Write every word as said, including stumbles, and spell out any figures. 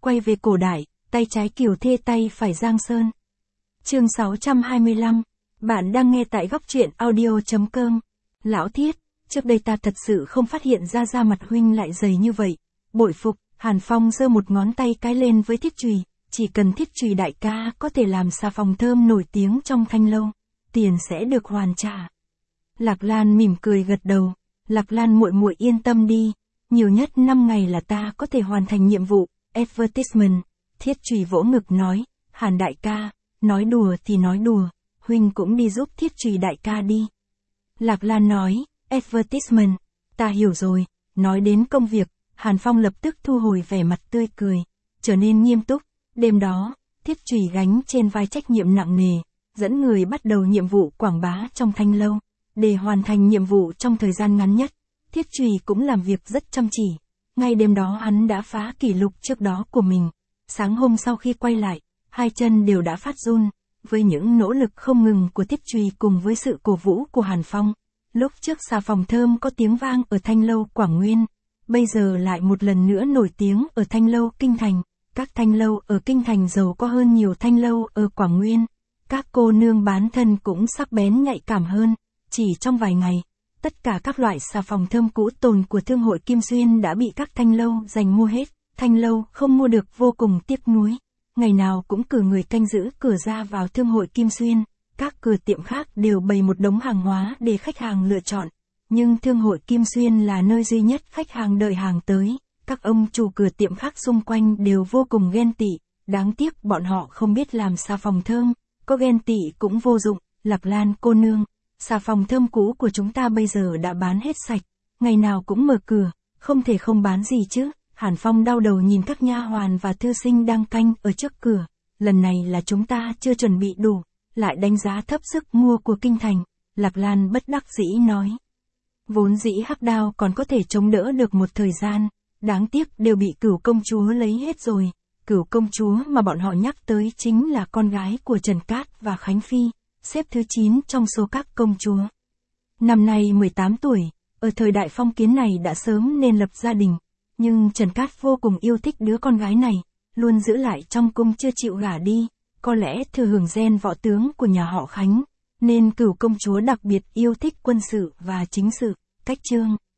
quay về cổ đại, tay trái Kiều Thê tay phải Giang Sơn. Chương sáu trăm hai mươi lăm. Bạn đang nghe tại góc truyện audio chấm com. Lão Thiết, trước đây ta thật sự không phát hiện ra da mặt huynh lại dày như vậy. Bội phục, Hàn Phong giơ một ngón tay cái lên với thiết chùy, chỉ cần thiết chùy đại ca có thể làm xà phòng thơm nổi tiếng trong Thanh Lâu, tiền sẽ được hoàn trả. Lạc Lan mỉm cười gật đầu, Lạc Lan muội muội yên tâm đi, nhiều nhất năm ngày là ta có thể hoàn thành nhiệm vụ. Advertisement. Thiết chùy vỗ ngực nói, Hàn đại ca, nói đùa thì nói đùa, huynh cũng đi giúp thiết chùy đại ca đi. Lạc Lan nói, advertisement, ta hiểu rồi. Nói đến công việc, Hàn Phong lập tức thu hồi vẻ mặt tươi cười, trở nên nghiêm túc. Đêm đó, thiết chùy gánh trên vai trách nhiệm nặng nề, dẫn người bắt đầu nhiệm vụ quảng bá trong Thanh Lâu. Để hoàn thành nhiệm vụ trong thời gian ngắn nhất, thiết chùy cũng làm việc rất chăm chỉ. Ngay đêm đó hắn đã phá kỷ lục trước đó của mình. Sáng hôm sau khi quay lại, hai chân đều đã phát run, với những nỗ lực không ngừng của thiết chùy cùng với sự cổ vũ của Hàn Phong. Lúc trước xà phòng thơm có tiếng vang ở Thanh Lâu Quảng Nguyên, bây giờ lại một lần nữa nổi tiếng ở Thanh Lâu Kinh Thành. Các Thanh Lâu ở Kinh Thành giàu có hơn nhiều Thanh Lâu ở Quảng Nguyên. Các cô nương bán thân cũng sắc bén nhạy cảm hơn. Chỉ trong vài ngày, tất cả các loại xà phòng thơm cũ tồn của Thương hội Kim Xuyên đã bị các Thanh Lâu giành mua hết. Thanh Lâu không mua được vô cùng tiếc nuối. Ngày nào cũng cử người canh giữ cửa ra vào Thương hội Kim Xuyên. Các cửa tiệm khác đều bày một đống hàng hóa để khách hàng lựa chọn. Nhưng Thương hội Kim Xuyên là nơi duy nhất khách hàng đợi hàng tới. Các ông chủ cửa tiệm khác xung quanh đều vô cùng ghen tị. Đáng tiếc bọn họ không biết làm xà phòng thơm. Có ghen tị cũng vô dụng. Lạc Lan cô nương, xà phòng thơm cũ của chúng ta bây giờ đã bán hết sạch. Ngày nào cũng mở cửa, không thể không bán gì chứ. Hàn Phong đau đầu nhìn các nha hoàn và thư sinh đang canh ở trước cửa. Lần này là chúng ta chưa chuẩn bị đủ, lại đánh giá thấp sức mua của Kinh Thành. Lạc Lan bất đắc dĩ nói. Vốn dĩ Hắc Đao còn có thể chống đỡ được một thời gian, đáng tiếc đều bị Cửu công chúa lấy hết rồi. Cửu công chúa mà bọn họ nhắc tới chính là con gái của Trần Cát và Khánh Phi, xếp thứ chín trong số các công chúa. Năm nay mười tám tuổi, ở thời đại phong kiến này đã sớm nên lập gia đình. Nhưng Trần Cát vô cùng yêu thích đứa con gái này, luôn giữ lại trong cung chưa chịu gả đi. Có lẽ thừa hưởng gen võ tướng của nhà họ Khánh, nên Cửu công chúa đặc biệt yêu thích quân sự và chính sự. Cách chương